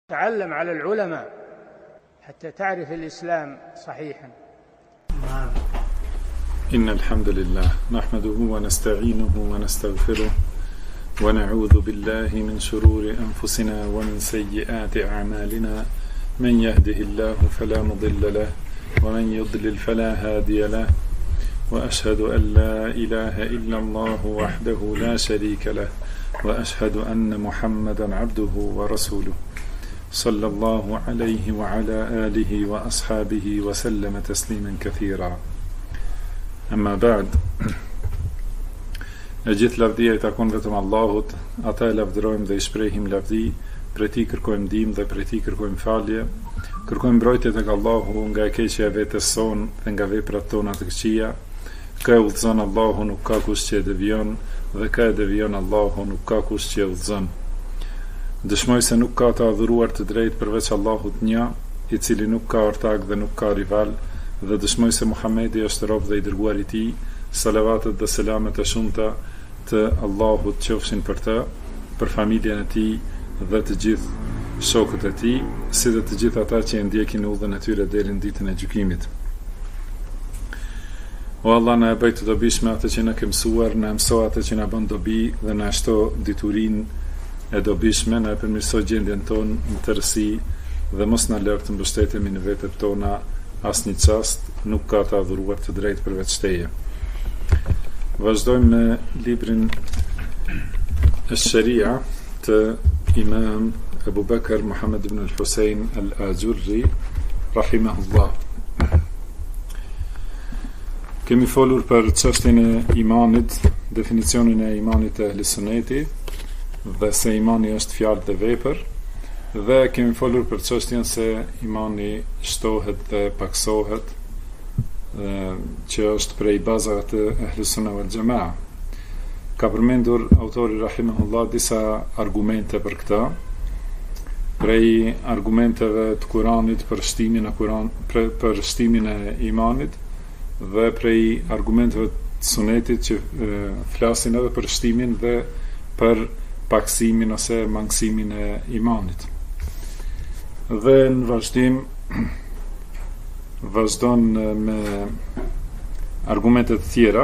تعلم على العلماء حتى تعرف الإسلام صحيحا. إن الحمد لله نحمده ونستعينه ونستغفره ونعوذ بالله من شرور أنفسنا ومن سيئات أعمالنا، من يهده الله فلا مضل له ومن يضلل فلا هادي له، وأشهد أن لا إله إلا الله وحده لا شريك له، وأشهد أن محمدا عبده ورسوله صلى الله عليه وعلى آله وأصحابه وسلم تسليما كثيرا. أما بعد، e gjithë lavdia I takon vetëm Allahut, ata e lavdërojmë dhe I shprehim lavdi, prej Tij kërkojmë ndihmë dhe prej Tij kërkojmë falje, kërkojmë mbrojtje tek Allahu nga e keqja e vetes sonë dhe nga veprat tona të këqija. Kë e udhëzon Allahu nuk ka kush që e devijon, dhe kë e devijon Allahu nuk ka kush që e udhëzon. Dëshmoj se nuk ka të adhuruar të drejtë përveç Allahut një, I cili nuk ka ortak dhe nuk ka rival, dhe dëshmoj se Muhamedi është rob dhe I dërguar I Tij. Salavatet dhe selamet e shumta të Allahut qofshin për të, për familjen e tij dhe të gjithë shokët e tij, si dhe të gjithë ata që e ndjekin udhën e tyre deri në ditën e gjykimit. O Allah, na e bëj të dobishme atë që na ke mësuar, na mëso atë që na bën dobi dhe na shto diturinë e dobishme, na e përmirëso gjendjen tonë në tërësi dhe mos na lër të mbështetemi në vetet tona asnjë çast, nuk ka të adhuruar të drejtë përveç Teje. Vazhdojmë me librin Ash-Sharia të Imam Abu Bakr Muhammad ibn al-Husayn al-Ajurri rahimahullah. Kemi folur për çështjen e imanit, definicionin e imanit të Ahlis-Sunneti dhe se imani është fjalë dhe vepër, dhe kemi folur për çështjen se imani shtohet dhe paksohet, që është prej bazave të Ahlus-Sunnah wal Jamaa. Ka përmendur autori rahimahullah disa argumente për këtë, prej argumenteve të Kuranit për shtimin për shtimin e imanit, dhe prej argumenteve të Sunetit që flasin edhe për shtimin dhe për paksimin ose mangësimin e imanit. Dhe në vazhdim vazhdon me argumentet tjera.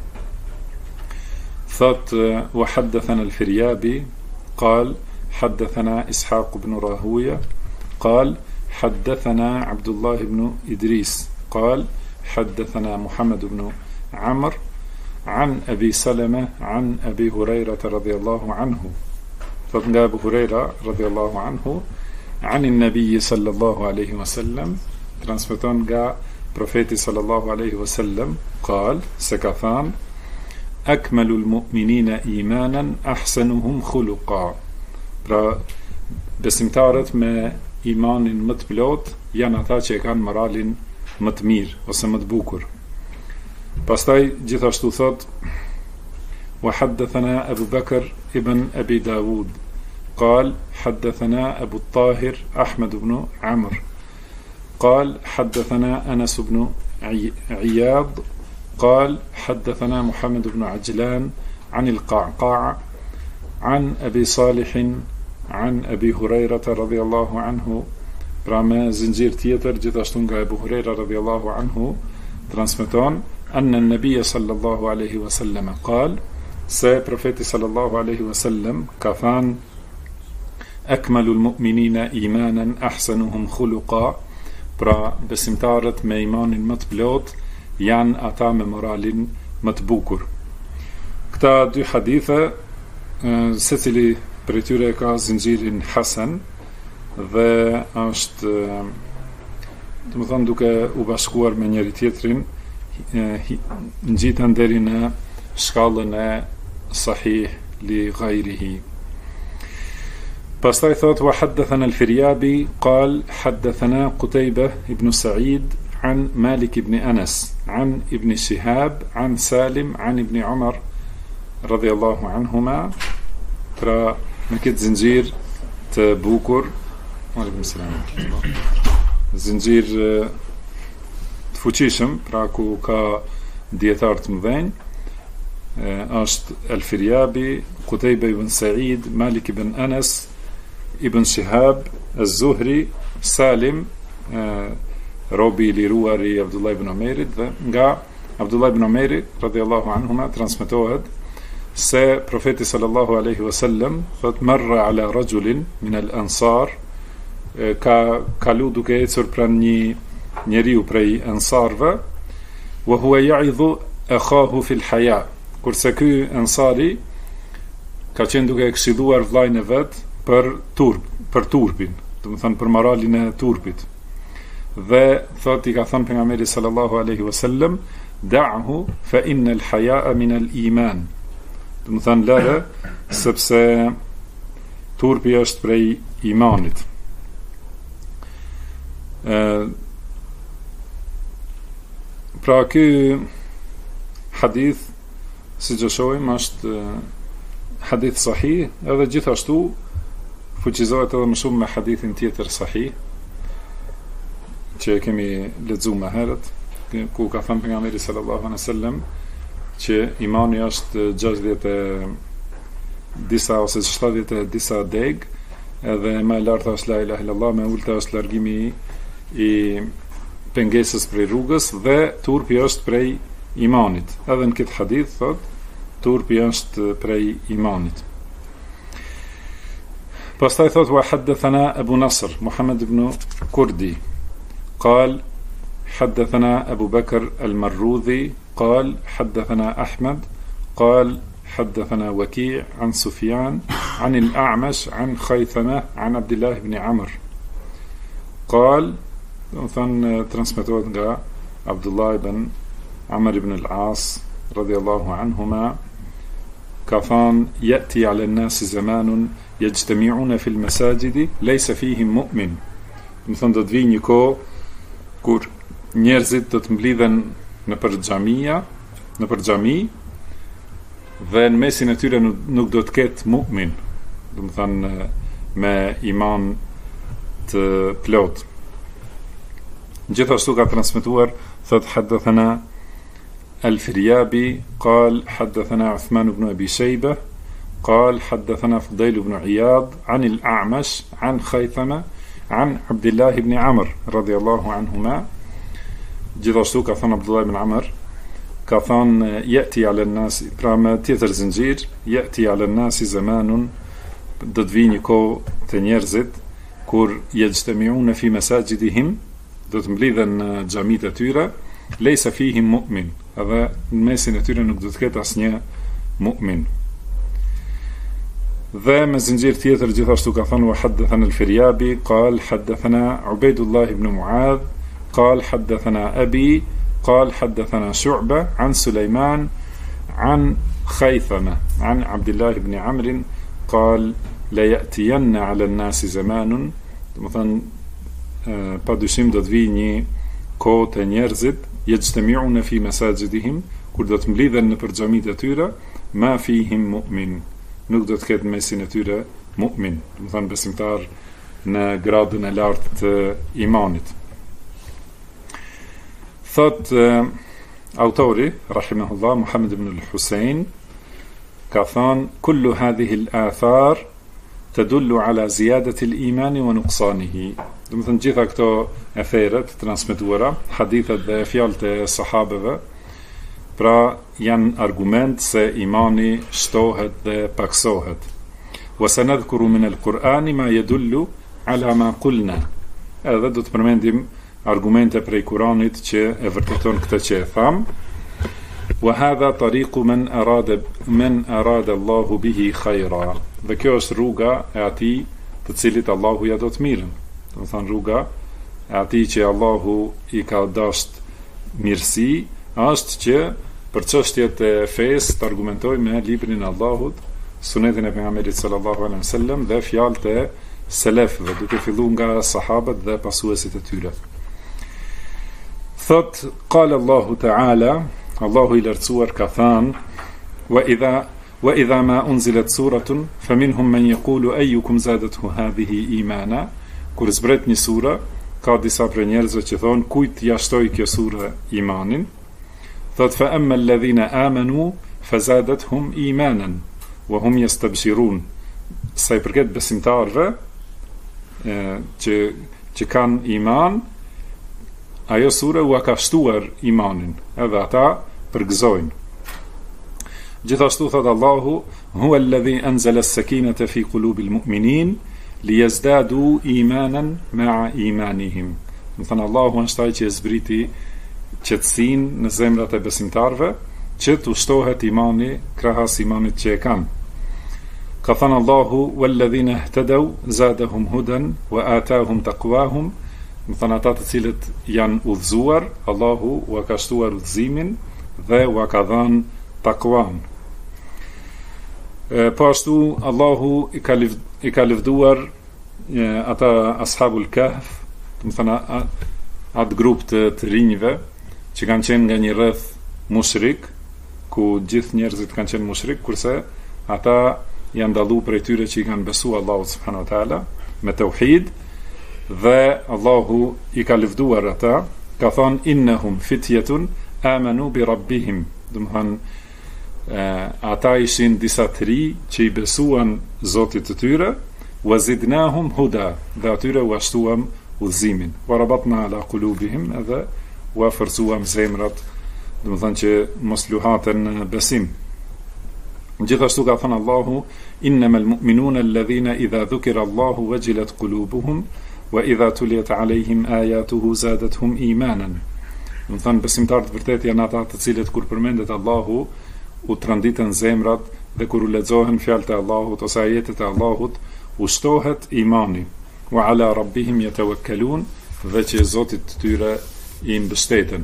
Thot: wa haddathana al-Firyabi qal haddathana Ishaq ibn Rahuya qal haddathana Abdullah ibn Idris qal haddathana Muhammad ibn Amr an Abi Salama an Abi Hurairah radhiyallahu anhu. Thot nga Abu Huraira radhiyallahu anhu an an-nabi sallallahu alaihi wasallam, transmeton nga profeti sallallahu alaihi wasallam, qal, se ka thënë: akmalul mu'minina imanan ahsanuhum khuluqa. Pra, besimtarët me imanin më të plot janë ata që e kanë moralin më të mirë ose më të bukur. Pastaj gjithashtu thot: wa haddathana Abu Bakr ibn Abi Dawud qal haddathana Abu Tahir Ahmad ibn Amr قال حدثنا أنس بن عياض قال حدثنا محمد بن عجلان عن القعقاع عن أبي صالح عن أبي هريرة رضي الله عنه. Pra me zinxhir tjetër gjithashtu nga Abu Huraira radhiyallahu anhu transmeton anna an-nabiy sallallahu alaihi wasallam قال, se profeti sallallahu alaihi wasallam ka thënë: akmalul mu'minina imanan ahsanuhum khuluqa. Pra, besimtarët me imanin më të plot janë ata me moralin më të bukur. Këta dy hadithe, secili prej tyre ka zinxhirin hasan dhe është, domethënë, duke u bashkuar me njëri tjetrin, ngjiten deri në shkallën e sahih li ghayrihi. Pastaj thot: wa haddathana al-Firyabi qal haddathana Qutaybah ibn Sa'id an Malik ibn Anas an ibn Shihab an Salim an ibn Umar radhiyallahu anhuma. Pra, me këtë zinxhir të bukur, zinxhir të fuqishëm, pra ku ka dietar të mëdhenj, është al-Firyabi, Qutaybah ibn Sa'id, Malik ibn Anas, Ibn Shihab Az-Zuhri, Salim, robi i liruar i Abdullah ibn Omerit, dhe nga Abdullah ibn Omeri radhiyallahu anhuma transmetohet se profeti sallallahu alaihi wasallam thot marra ala rajulin min al-ansar, ka kalu duke ecur pran një njeriu prej ansarve, wa huwa ya'idhu akhahu fil haya, kurse ky ansari ka qenë duke këshilluar vllajën e vet për turpin, do të thënë për moralin e turpit. Dhe thot i ka thënë pejgamberi sallallahu alaihi wasallam, da'hu fa inna al-haya'a min al-iman. Do të thënë lëre, sepse turpi është prej imanit. Pra ky hadith, si që shohim, është hadith sahih, edhe gjithashtu fuqizohet edhe më shumë me hadithin tjetër sahih që kemi lexuar më herët, ku ka thënë pejgamberi sallallahu alaihi wasallam që imani është 60 disa ose 70 disa deg, edhe më e larta është la ilaha illallah, më e ulta është largimi i pengesës prej rrugës, dhe turpi është prej imanit. Edhe në këtë hadith thot turpi është prej imanit. Pastaj thot wa haddathana Abu Nasr Muhammad ibn Kurdi قال حدثنا أبو بكر المروذي قال حدثنا أحمد قال حدثنا وكيع عن سفيان عن الأعمش عن خيثمة عن عبد الله بن عمر قال ترانسميتوت عبد الله بن عمر بن العاص رضي الله عنهما كفان يأتي على الناس زمان يجتمعون في المساجد ليس فيهم مؤمن. مثلا do të vijë një kohë kur njerëzit do të mblidhen në për xhami, dhe në mesin e tyre nuk do të ketë mu'min, do të thënë me iman të plot. Gjithashtu ka transmetuar, thot haddathana al-Firyabi قال حدثنا عثمان بن أبي شيبة قال حدثنا فضيل بن عياض عن الأعمش عن خيثمة عن عبد الله بن عمر رضي الله عنهما. Gjithashtu ka thënë Abdullah ibn Amr, ka thënë yati ala an-nas, pra me tjetër zinxhir, yati ala an-nas zamanun, do të vijë një kohë të njerëzit kur yajtami'una fi masajidihim, do të mblidhen në xhamitë e tyre, leysa fihim mu'min, edhe në mesin e tyre nuk do të ketë asnjë mu'min. Dhe me zinxhir tjetër gjithashtu ka thënë wa haddathana al-Firyabi qal haddathana Ubaydullah ibn Mu'adh قال حدثنا أبي قال حدثنا شعبة عن سليمان عن خيثمة عن عبد الله بن عمرو قال لا يأتين على الناس زمان, مثلا pa dyshim do të vijë një kohë të njerëzit yajtami'una fi masajidihim, kur do të mblidhen në xhamitë e tyre, ma fihim mu'min, nuk do të ketë mesin e tyre mu'min, do të thënë besimtar në gradën e lartë të imanit. Thot autori rahimahullah Muhammad ibn al-Husayn ka thënë kullu hadhihi al-athar tadullu ala ziyadati al-iman wa nuqsanihi. Do të thënë gjitha këto eferet transmetuara, hadithet dhe fjalët e sahabeve, pra janë argument se imani shtohet dhe paksohet. Wa sanadhkuru min al-Qur'ani ma yadullu ala ma qulna. Edhe do të përmendim argumente prej Kuranit që e vërteton këtë që e tham. Wa hadha tariqu man arada Allahu bihi khayra. Dhe kjo është rruga e atij të cilit Allahu ja do të mirën. Do të thonë rruga e atij që Allahu i ka dashur mirësi, është që për çështjet e fesë të argumentojë me librin e Allahut, sunetin e pejgamberit sallallahu alaihi wasallam dhe fjalët e selefëve, duke filluar nga sahabët dhe pasuesit e tyre. Thot, qala Allahu Ta'ala, Allahu i lartësuar ka thënë, wa idha ma unzilat suratun, faminhum man yaqulu ayyukum zadathu hadhihi imana. Kur zbret një sura, ka disa prej njerëzve që thonë, kujt ja shtoi kjo sura imanin? Thot, fa amma alladhina amanu fazadathum imanan wa hum yastabshirun. Sa i përket besimtarëve, që kanë iman, ajo sure u ka shtuar imanin, edhe ata përgëzojnë. Gjithashtu thot Allahu, huwa alladhi anzala as-sakinata fi qulubil mu'minin liyazdadu imanan ma'a imanihim. Do thënë Allahu është ai që e zbriti qetësinë në zemrat e besimtarëve, që të ushtohet imani krahas imanit që e kanë. Ka thënë Allahu, walladhina ihtadaw zadahum hudan wa atahum taqwahum. Do thënë ata të cilët janë udhëzuar, Allahu u ka shtuar udhëzimin dhe u ka dhënë takwan. Po ashtu Allahu i ka lëvduar ata ashabul kahf, do thënë atë grup të rinjve që kanë qenë nga një rreth mushrik, ku gjithë njerëzit kanë qenë mushrik, kurse ata janë dallu prej tyre që i kanë besuar Allahut subhanahu wa taala me tauhid, dhe Allahu i ka lëvduar ata, ka thonë innahum fityatun amanu bi rabbihim. Do të thonë ata ishin disa të ri që i besuan Zotit të tyre, wa zidnahum huda, dhe atyre u ashtuam udhëzimin, wa rabatna ala qulubihim, edhe u forcuam zemrat, do të thonë që mos luhaten në besim. Gjithashtu ka thënë Allahu, innamal mu'minuna alladhina idha dhukira Allahu wajilat qulubuhum wa idha tuliyat alayhim ayatuhu zadatuhum imanan. Do të thonë besimtarët vërtet janë ata të cilët kur përmendet Allahu u tronditen zemrat, dhe kur u lexohen fjalët e Allahut ose ajetet e Allahut u shtohet imani. Wa ala rabbihim yatawakkalun, dhe që Zotit të tyre i mbështeten.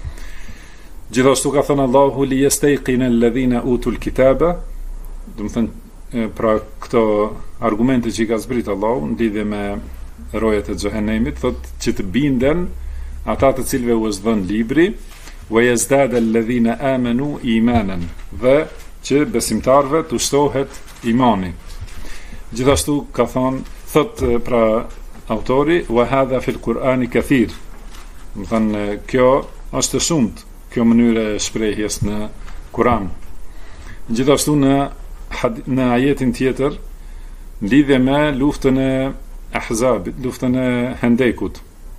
Gjithashtu ka thënë Allahu li yastayqina alladhina utul kitaba, do të thënë pra këto argumente që i ka zbrit Allahu në lidhje me rojet e xhehenemit, thotë që të binden ata të cilëve u është dhënë libri, wa yazdada alladhina amanu imanan, dhe që besimtarve të shtohet imani. Gjithashtu ka thotë pra autori, wa hadha fil Qur'ani kathir. Do thënë kjo është shumt, kjo mënyrë e shprehjes në Kur'an. Gjithashtu në ajetin tjetër, në lidhje me luftën e Ahzabit, luftën e Hendekut,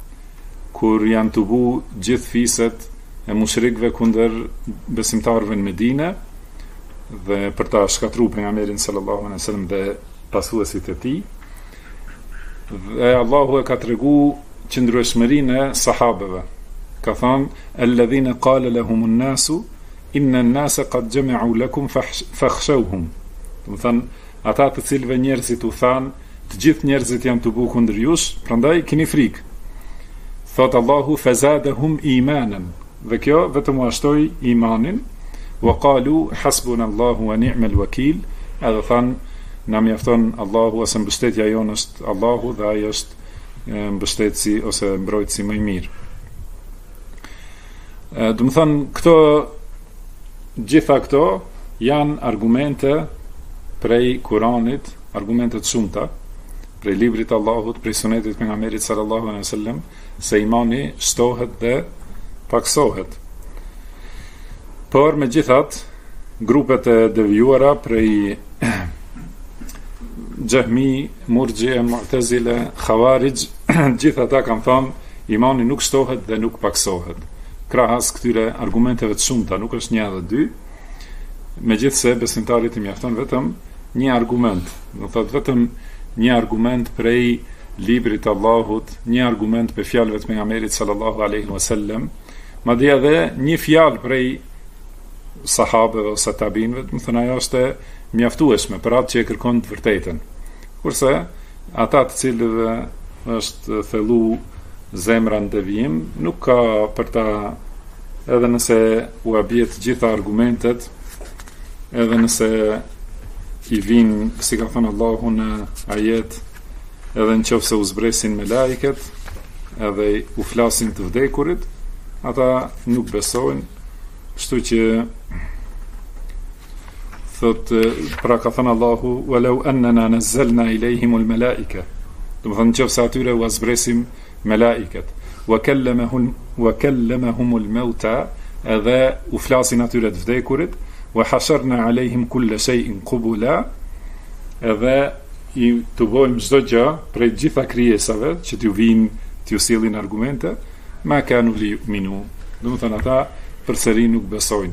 kur janë të bu gjithë fiset e mushrikëve kundër besimtarëve në Medinë, dhe për ta shkatruar pejgamberin sallallahu alaihi wasallam dhe pasuesit e tij. Dhe Allahu e ka tregu qëndrueshmërinë e sahabeve. Ka thënë alladhina qala lahum an-nasu inna an-nasa qad jama'u lakum fakhshawhum. Do të thënë ata të cilëve njerëzit u thanë, të gjithë njerëzit janë të bu kundër jush, prandaj keni frikë. Thot Allahu fazadahum imanan, dhe kjo vetëm u ashtoi imanin, wa qalu hasbunallahu wa ni'mal wakeel, edhe thanë na mjafton Allahu, ose mbështetja jonë është Allahu dhe ai është mbështetësi ose mbrojtësi më i mirë. Do të thënë gjitha këto janë argumente prej Kuranit, argumente të shumta, prej librit të Allahut, prej sunetit pejgamberit sallallahu alaihi wasallam, se imani shtohet dhe paksohet. Por megjithatë, grupet e devijuara prej Jahmi, Murxhi, Mu'tazile, Khawarij, gjithë ata kanë thënë imani nuk shtohet dhe nuk paksohet. Krahas këtyre argumenteve të shumta, nuk është një dhe dy, megjithse besimtarit i mjafton vetëm një argument, do thotë vetëm një argument prej librit të Allahut, një argument për fjalëve të pejgamberit sallallahu alaihi wasallam, madje edhe një fjalë prej sahabeve ose tabinëve, do të thonë ajo është mjaftueshme për atë që e kërkon të vërtetën. Kurse ata të cilëve është thellu zemra në devijim, nuk ka për ta, edhe nëse u abjet gjitha argumentet, edhe nëse i vinë, si ka thënë Allahu në ajet, edhe në qofë se u zbresin me laiket, edhe u flasin të vdekurit, ata nuk besojnë, kështu që thot, pra ka thënë Allahu, walau annana nazzalna ilayhimul malaika, do të thonë nëse atyre u zbresim melaiket, wa kallamahumul mauta, edhe u flasin atyre të vdekurit, wa hasharna alejhim kulle shay'in qubula, edhe i të bojmë çdo gjë prej gjitha krijesave që t'ju vinë t'ju sillin argumente, ma kanu li yu'minu. Domethënë ata përsëri nuk besojnë.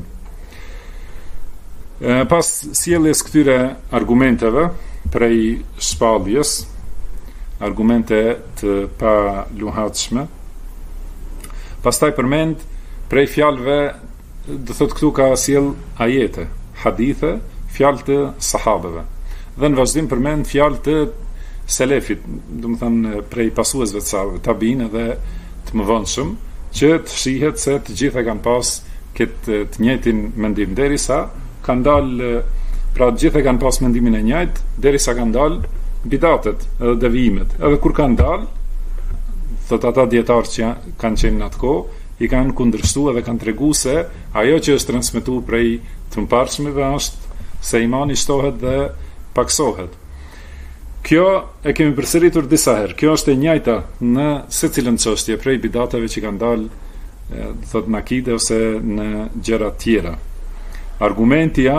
Pas sjelljes këtyre argumenteve prej shpalljes, argumente të pa luhatshme, pastaj përmend prej fjalëve, do thot këtu ka sjell ajete, hadithe, fjalë të sahabeve. Dhe në vazhdim përmend fjalë të selefit, do të thënë prej pasuesve të sahabëve, tabiin dhe të mëvonshëm, që të shihet se të gjithë kanë pas këtë të njëjtin mendim, derisa kanë dalë, pra të gjithë kanë pas mendimin e njëjtë, derisa kanë dalë bidatet edhe devijimet. Edhe kur kanë dalë, thot ata dietarë që kanë qenë në atë kohë, i kanë kundërshtuar dhe kanë treguar se ajo që është transmetuar prej të mëparshmeve është se imani shtohet dhe paksohet. Kjo e kemi përsëritur disa herë. Kjo është e njëjta në secilën çështje prej bidateve që kanë dalë, thot në akide ose në gjëra të tjera. Argumenti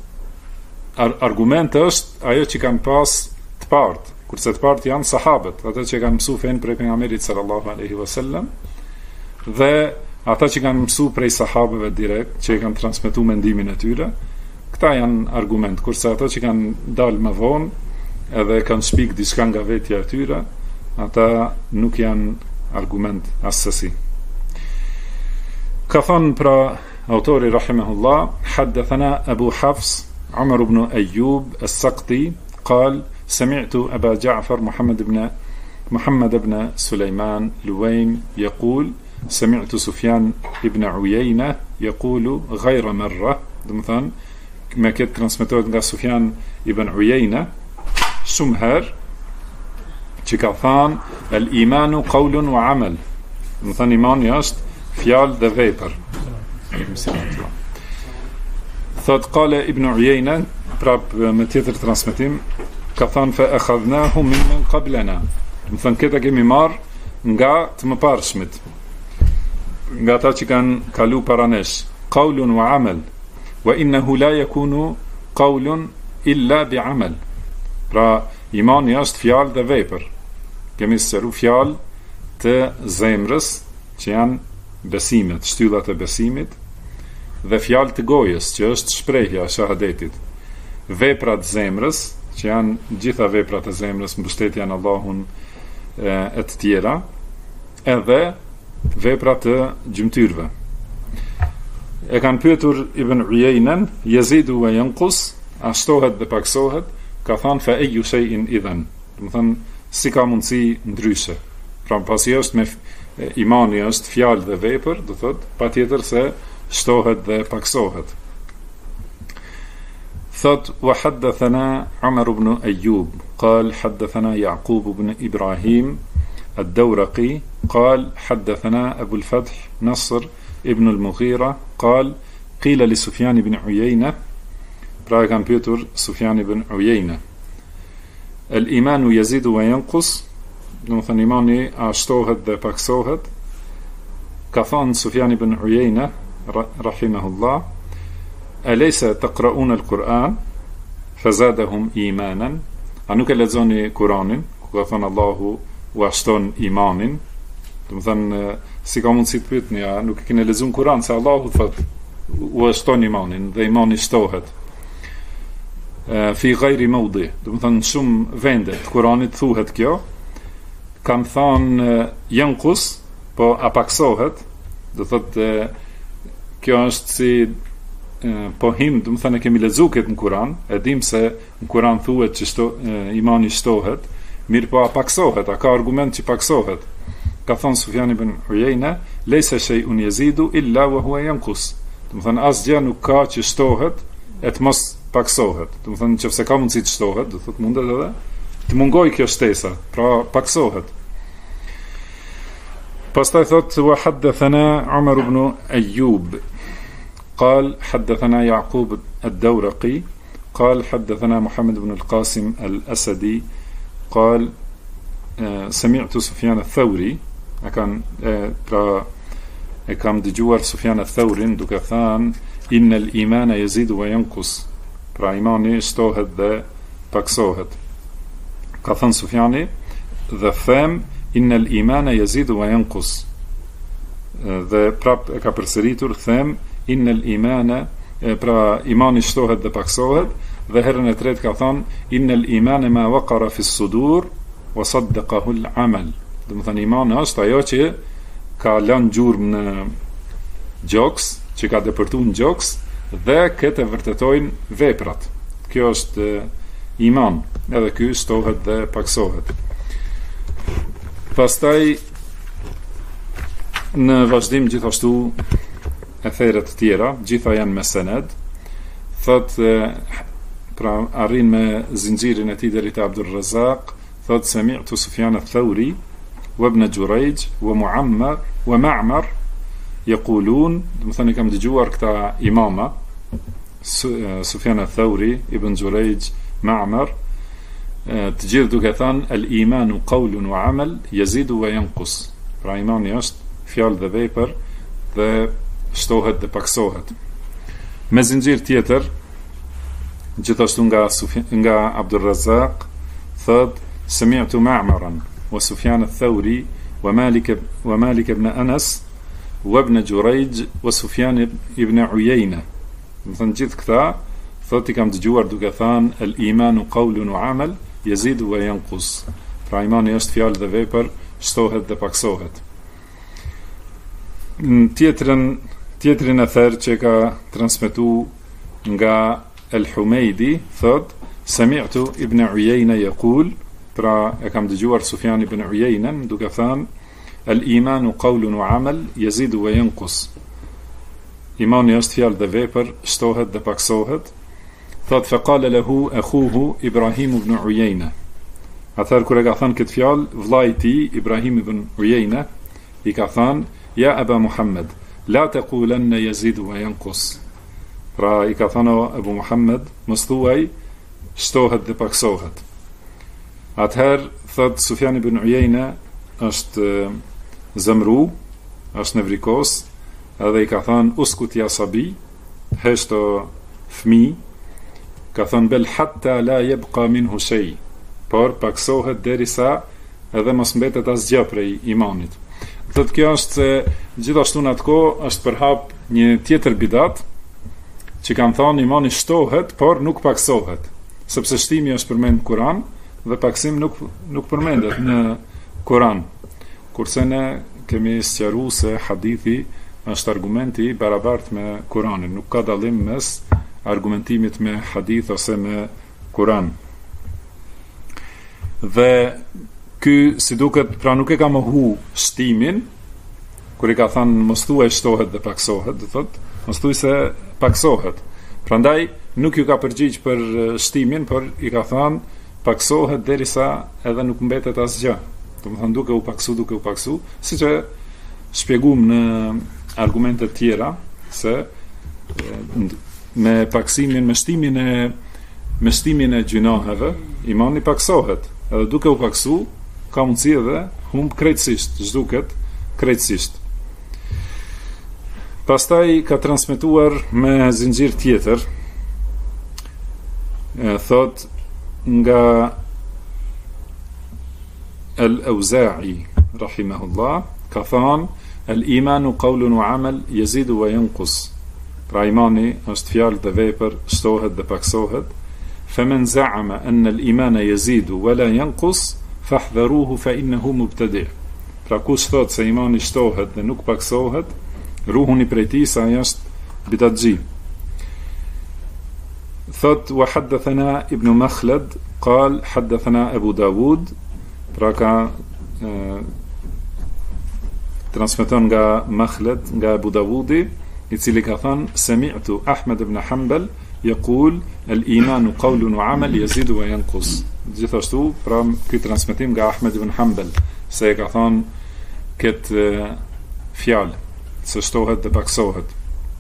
është ajo që kanë pas të partë, kurse të partë janë sahabët, ata që kanë mësuar fen prej pejgamberit sallallahu alaihi wasallam, dhe ata që kanë mësuar prej sahabëve direkt, që kanë transmetuar mendimin e tyre. Këta janë argument, kurse ata që kanë dalë më vonë edhe kanë shpik diçka nga vetja e tyre, ata nuk janë argument asesi. Ka thonë pra autori rahimahullah, haddathana Abu Hafs Umar ibn Ayyub as-Saqti قال سمعت أبا جعفر محمد بن سليمان لويم يقول سمعت سفيان ابن عيينة يقول غير مرة. دمثان ما كانت ترانسميتوت nga Sufjan ibn Uyayna shumë herë, që ka thënë el imanu qaulun wa amal. Do thënë imani është fjalë dhe vepër. Thot qala ibn Uyayna, prap me tjetër transmetim, ka thënë fa akhadnahu mimman qablana. Do thënë këta kemi marr nga të mëparshmit, nga ata që kanë kalu para nesh. Qaulun wa amal wa innahu la yakunu qaulun illa bi amal. Pra imani është fjalë dhe vepër. Kemi sqaruar fjalë të zemrës, që janë besimet, shtyllat e besimit, dhe fjalë të gojës, që është shprehja e shahadetit. Veprat zemrës, që janë gjitha veprat e zemrës, mbështetja në Allahun e të tjera, edhe veprat të gjymtyrve. E kanë pyetur Ibn Uyaynen, yazidu wa yanqus, a shtohet dhe paksohet? Ka thënë fa ayu shay'in idhan. Do të thënë si ka mundësi ndryshe. Pra pasi është me imani është fjalë dhe vepër, do thotë patjetër se shtohet dhe paksohet. Thot wa haddathana Umar ibn Ayyub قال حدثنا يعقوب بن إبراهيم الدورقي قال حدثنا أبو الفتح نصر ابن المغيرة قال قيل لسفيان بن عيينة. Pra e kanë pyetur Sufjan ibn Uyayna, el imanu yazidu wa yanqus, do të thënë imani a shtohet dhe paksohet. Ka thënë Sufjan ibn Uyayna rahimahullah, alaysa taqra'una al-Quran fazadahum imanan. A nuk e lexoni Kur'anin, ku ka thënë Allahu u ashton imanin? Do të thënë si ka mundësi të pyetni, a nuk e keni lexuar Kur'an se Allahu thotë u ashton imanin dhe imani shtohet. Fi ghairi mawdi, do të thënë shumë vende të Kuranit thuhet kjo. Kam thënë yanqus, po a paksohet, do thotë kjo është si pohim, do të thënë kemi lexuar këtë në Kuran, e dim se në Kuran thuhet që imani shtohet, mirë po a paksohet, a ka argument që paksohet? Ka thënë Sufjan ibn Uyayna, laysa shay'un yazidu illa wa huwa yanqus. Do të thënë asgjë nuk ka që shtohet e të mos paksohet. Do të thënë nëse ka mundësi të shtohet, do thotë mundet edhe të mungoj kjo shtesa, pra paksohet. Pastaj thot wa haddathana Umar ibn Ayyub قال حدثنا يعقوب الدورقي قال حدثنا محمد بن القاسم الأسدي قال سمعت سفيان الثوري. E kam dëgjuar Sufjan al-Thaurin duke thënë innal imana yazidu wa yanqus. Pra imani shtohet dhe paksohet. ka thënë Sufjani, dhe them innal imana yazidu wa yanqus. Dhe prap e ka përsëritur, them innal imana, pra imani shtohet dhe paksohet, dhe herën e tretë ka thënë innal imana ma waqara fi s-sudur wa saddaqahu al-amal. Do të thënë imani është ajo që ka lënë gjurmë në gjoks, që ka depërtuar në gjoks dhe këtë vërtetojnë veprat. Kjo është iman, edhe ky shtohet dhe paksohet. Pastaj në vazhdim gjithashtu e theret të tjera, gjitha janë me sened, thot pra arrin me zinxhirin e tij deri te Abdul Razak, thot sami'tu Sufjan ath-Thawri wa ibn Jurayj wa Muammar wa Ma'mar yaqulun, do të thënë kam dëgjuar këta imama Sufjan ath-Thawri, Ibn Jurayj, Ma'mar, të gjithë duke thënë al-imanu qawlun wa amal yazidu wa yanqus. Pra imani është fjalë dhe vepër dhe shtohet dhe paksohet. Me zinxhir tjetër, gjithashtu nga Abdul Razak, thot sami'tu Ma'maran wa Sufjan ath-Thawri wa Malik ibn Anas wa ibn Jurayj wa Sufjan ibn Uyayna. Do thënë gjithë këta thot I kam dëgjuar duke thënë al-imanu qawlun wa amal yazidu wa yanqus. Pra imani është fjalë dhe vepër, shtohet dhe paksohet. Tjetrin e therë që ka transmetu nga Al-Humaydi, thot sami'tu ibn Uyayna yaqul, pra e kam dëgjuar Sufjan ibn Uyayna duke thënë al-imanu qawlun wa amal yazidu wa yanqus. Imani është fjalë dhe vepër, shtohet dhe paksohet. Thot faqala lahu akhuhu Ibrahim ibn Uyayna. Atëherë kur e ka thënë këtë fjalë, vllai I tij Ibrahim ibn Uyayna I ka thënë ja Aba Muhammad, la taqulanna yazidu wa yanqus. Pra I ka thënë Abu Muhammad, mos thuaj shtohet dhe paksohet. Atëherë thot Sufjan ibn Uyayna është zemru, është nevrikos, edhe I ka thënë uskut ja sabi, heshto fëmi, ka thënë bel hatta la yabqa minhu shay, por paksohet derisa edhe mos mbetet asgjë prej imanit. Thotë kjo është se gjithashtu në atë kohë është përhap një tjetër bidat që kanë thënë imani shtohet por nuk paksohet, sepse shtimi është përmend në Kur'an dhe paksim nuk përmendet në Kur'an. Kurse ne kemi sqaruar se hadithi është argumenti barabart me Kur'anin, nuk ka dallim mes argumentimit me hadith ose me Kur'an. Dhe ky si duket pra nuk e ka mohu shtimin kur I ka thënë mos thuaj shtohet dhe paksohet, do thotë mos thuaj se paksohet. Prandaj nuk ju ka përgjigj për shtimin, por I ka thënë paksohet derisa edhe nuk mbetet asgjë. Do të thonë duke u paksu, siç e shpjeguam në argumentet tjera se me paksimin, me shtimin e gjunaheve, imani paksohet. Edhe duke u paksu, ka mundësi edhe humb krejtësisht, zhduket krejtësisht. Pastaj ka transmetuar me zinxhir tjetër, thot nga Al-Auza'i rahimahullah, ka thënë al-imanu qawlun wa amal yazidu wa yanqus. Pra imani është fjalë dhe vepër, shtohet dhe paksohet. Faman za'ama anna al-imana yazidu wa la yanqus fahdharuhu fa innahu mubtadi'. Pra kush thot se imani shtohet dhe nuk paksohet, ruhuni prej tij se ai është bidatxhi. Thot wa haddathana Ibn Makhlad qal haddathana Abu Dawud, pra ka transmeton nga Makhlad, nga Abu Dawudi, I cili ka thënë sami'tu Ahmed ibn Hanbal yaqul al-imanu qawlun wa amal yazidu wa yanqus. Gjithashtu pra ky transmetim nga Ahmed ibn Hanbal se ka thënë këtë fjalë se shtohet dhe paksohet.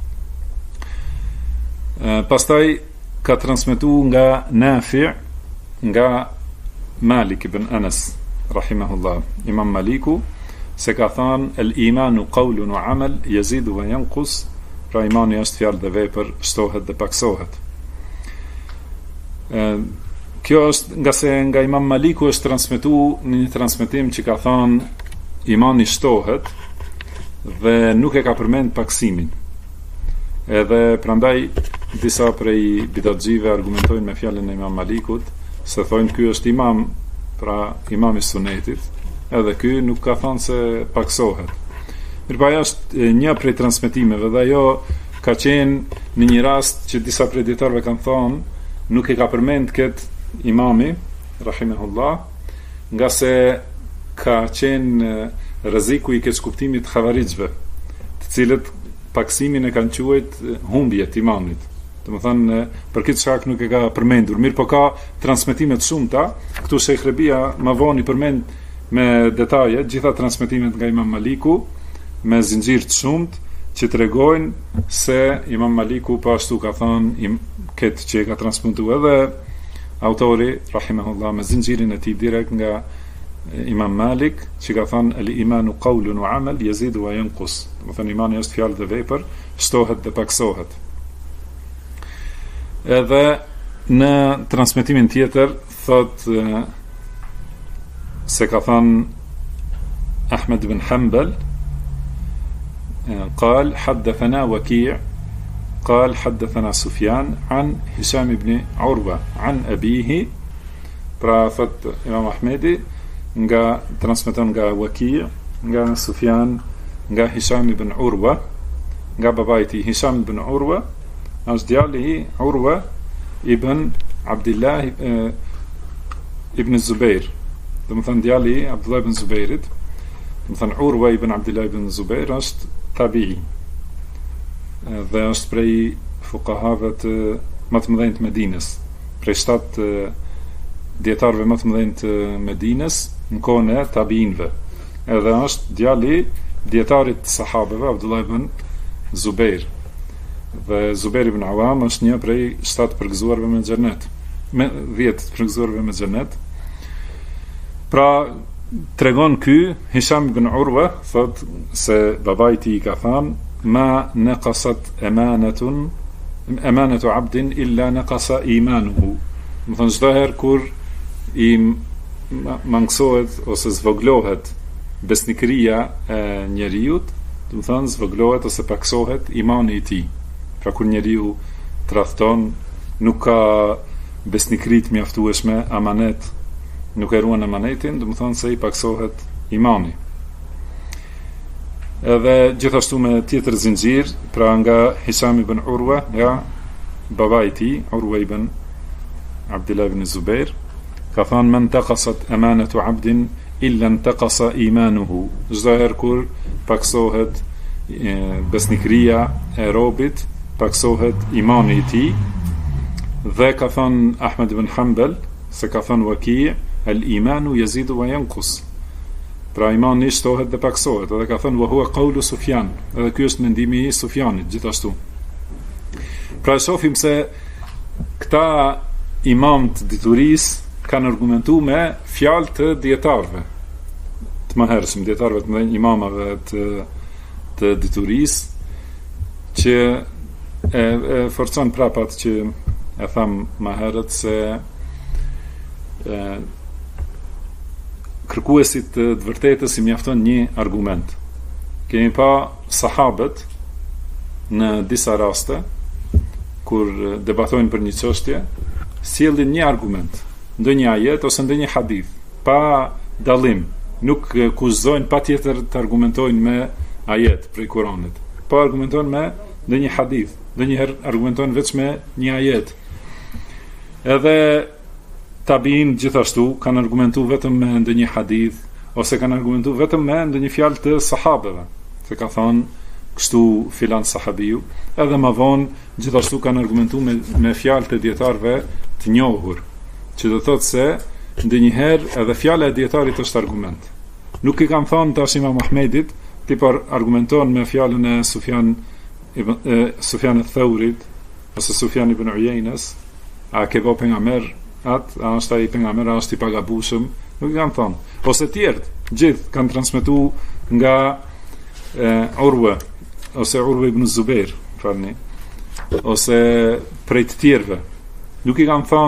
Pastaj ka transmetuar nga Nafi' nga Malik ibn Anas rahimahullah, Imam Maliku, se ka thënë al-imanu qawlun wa amal yazidu wa yanqus. Pra imani është fjalë dhe vepër, shtohet dhe paksohet. Kjo është nga se nga Imam Maliku është transmetuar në një transmetim që ka thënë imani shtohet dhe nuk e ka përmend paksimin. Edhe prandaj disa prej bidatxive argumentojnë me fjalën e Imam Malikut se thonë ky është imam, pra imam i sunetit, edhe ky nuk ka thënë se paksohet. Mirë, është një prej transmetimeve dhe ajo ka qenë në një rast që disa prej dietarëve kanë thonë nuk e ka përmend këtë imami rahimahullah, nga se ka qenë rreziku i keq kuptimit të xhavarixhve, të cilët paksimin e kanë quajt humbje të imanit. Domethënë për këtë shkak nuk e ka përmendur. Mirë, po ka transmetime të shumta. Këtu Sheikh Rebia më vonë i përmend me detaje gjitha transmetimet nga Imam Maliku me zinxhir të shumtë që tregojnë se Imam Maliku po ashtu ka thënë këtë që e ka transmetuar edhe autori rahimahullah me zinxhirin e tij direkt nga Imam Malik, që ka thënë el-imanu qaulun wa amal yazidu wa yanqus. Do të thënë imani është fjalë dhe vepër, shtohet dhe paksohet. Edhe në transmetimin tjetër thot se ka thënë Ahmed ibn Hanbal قال حدثنا وكيع قال حدثنا سفيان عن هشام بن عروة عن أبيه. Pra thot Imam Ahmedi nga transmeton nga Waki', nga Sufjan, nga Hisham ibn Urwa, nga babai i tij. Hisham ibn Urwa është djali i Urwa ibn Abdullah ibn Zubair. Do të thënë djali i Abdullah ibn Zubairit. Do të thënë Urwa ibn Abdullah ibn Zubair është tabi'i dhe është prej fuqahave të më të mëdhenj të Medinës, prej 7 dietarëve më të mëdhenj të Medinës në kohën e tabiinëve. Edhe është djali dietarit të sahabeve Abdullah ibn Zubair. Dhe Zubair ibn Awam është një prej 7 përgëzuarve me xhenet, me 10 përgëzuarve me xhenet. Pra tregon ky Hisham ibn Urwa thot se babai i tij ka thënë ma naqasat amanatu abdin illa naqasa imanuhu. Do të thënë çdo herë kur i mangësohet ose zvoglohet besnikëria e njeriut, do të thënë zvoglohet ose paksohet imani i tij. Pra kur njeriu tradhton, nuk ka besnikëri të mjaftueshme, amanet, nuk e ruan amanetin, do të thonë se i paksohet imani. Edhe gjithashtu me tjetër zinxhir, pra nga Hisham ibn Urwa, nga babai i tij, Urwa ibn Abdullah ibn Zubair, ka thënë men taqasat amanatu abdin illa intaqasa imanuhu. Çdo herë kur paksohet besnikëria e robit, paksohet imani i tij. Dhe ka thënë Ahmed ibn Hanbal, se ka thënë Waki' el-imanu yazidu wa yanqus. Pra imani shtohet dhe paksohet. Edhe ka thënë wa huwa qawlu Sufjan. Edhe ky është mendimi i Sufjanit gjithashtu. Pra shohim se këta imam të diturisë kanë argumentuar me fjalë të dietarëve të mëhershëm, dietarëve të imamave të diturisë, që e forcon prapat që e tham më herët se kërkuesit të vërtetës i mjafton një argument. Kemi pa sahabët në disa raste kur debatojnë për një çështje, sjellin një argument, ndonjë ajet ose ndonjë hadith, pa dallim, nuk kushtojnë patjetër të argumentojnë me ajet prej Kuranit, po argumentojnë me ndonjë hadith, ndonjëherë argumentojnë vetëm me një ajet. Edhe tabiin gjithashtu kanë argumentuar vetëm me ndonjë hadith ose kanë argumentuar vetëm me ndonjë fjalë të sahabeve, se ka thonë kështu filan sahabiu. Edhe më vonë gjithashtu kanë argumentuar me fjalë të dietarëve të njohur, që do thotë se ndonjëherë edhe fjala e dietarit është argument. Nuk i kanë thonë tash Imam Ahmedit, ti por argumenton me fjalën e Sufjan al-Thawrit ose Sufjan ibn Uyaynas, a ke vë pejgamber a është ai pejgamber, a është i pagabueshëm, nuk i kanë thonë. Ose tjerë, gjithë kanë transmetuar nga Urwa ose Urwa ibn Zubair, falni, ose prej të tjerëve. Nuk i kanë thonë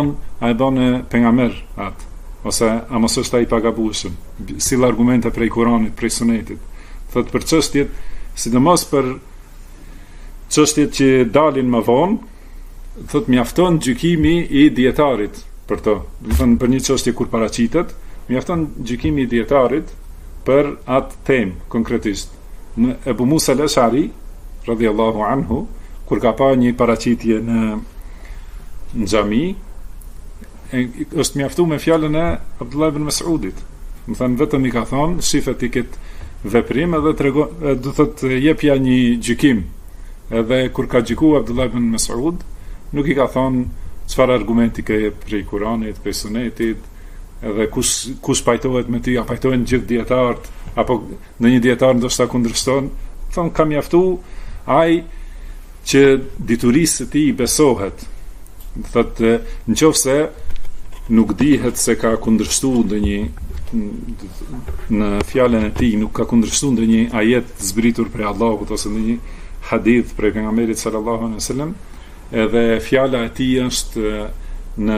a e bane pejgamber atë, ose a mos është ai pagabueshëm, sill argumente prej Kuranit, prej Sunetit. Thot për çështjet, sidomos për çështjet që dalin më vonë, thot mjafton gjykimi i dietarit për to. Do të thënë për një çështje kur paraqitet, mjafton gjykimi i dietarit për atë temë konkretisht. Në Ebu Musa al-Ash'ari radhiyallahu anhu, kur ka pa një paraqitje në xhami, është mjaftu me fjalën e Abdullah ibn Mas'udit. Më thënë vetëm i ka thonë, shifet i këtë veprim edhe do thotë jepja një gjykim. Edhe kur ka gjyku Abdullah ibn Mas'ud, nuk i ka thonë çfarë argumenti ke prej Kuranit, prej Sunetit, edhe kush pajtohet me ty, a pajtohen gjithë dietarët, apo në një dietar ndoshta kundërshton. Thonë ka mjaftu ai që diturisë së tij besohet. Thotë nëse nuk dihet se ka kundërshtuar në fjalën e tij, nuk ka kundërshtuar ndonjë ajet zbritur prej Allahut ose ndonjë hadith prej pejgamberit sallallahu alaihi wasallam, edhe fjala e tij është në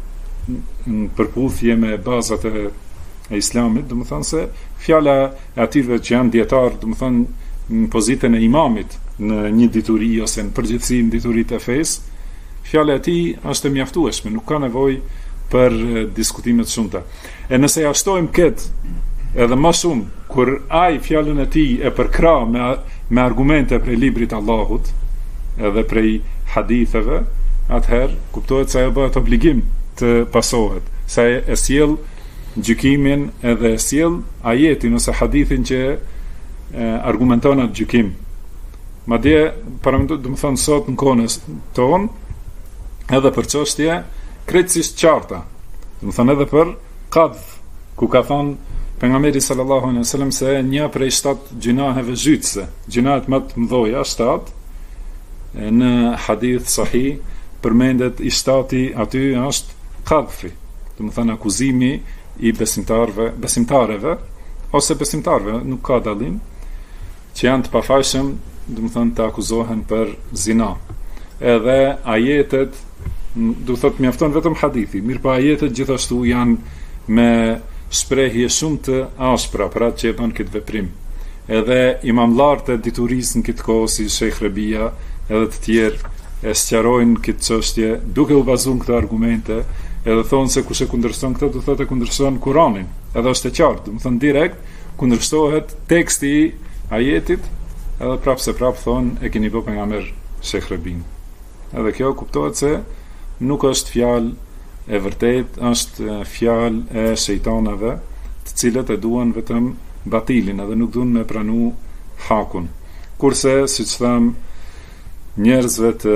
përputhje me bazat e Islamit, do të thonë se fjala e atyre që janë dietar, do të thonë në pozitën e imamit në një dituri ose në përgjithësi në dituritë e fesë, fjala e tij është e mjaftueshme, nuk ka nevojë për diskutime të shumta. E nëse ja shtojmë këtë edhe më shumë, kur ai fjalën e tij e përkrah me argumente prej librit Allahut edhe prej haditheve, atëherë kuptohet se ajo bëhet obligim të pasohet, se e sjell gjykimin edhe e sjell ajetin ose hadithin që argumenton atë gjykim. Madje do të thonë sot në kohën tonë, edhe për çështje krejtësisht qarta, do të thonë edhe për qadh, ku ka thonë pejgamberi sallallahu alaihi wasallam se një prej 7 gjunaheve zhytëse, gjunahet më të mëdha 7, në hadith sahih përmendet i 7 aty është qadhfi, do të thonë akuzimi i besimtarëve ose besimtarëve, nuk ka dallim, që janë të pafajshëm, do të thonë të akuzohen për zina. Edhe ajetet, do thotë mjafton vetëm hadithi, mirë pa ajetet gjithashtu janë me shprehje shumë të ashpra për atë që e bën këtë veprim. Edhe imamllarët e diturisë në këtë kohë si Sheikh Rabia edhe të tjerë e sqarojnë këtë çështje duke u bazuar këto argumente, edhe thonë se kush e kundërshton këtë, do thotë e kundërshton Kur'anin. Edhe është e qartë, do të thonë direkt kundërshtohet teksti i ajetit, edhe prapse thonë e keni bë pejgamber Sheikh Rabin. Edhe kjo kuptohet se nuk është fjalë e vërtet, është fjalë e shejtanëve, të cilët e duan vetëm batilin, edhe nuk duan me pranu hakun. Kurse, siç them, njerëzve të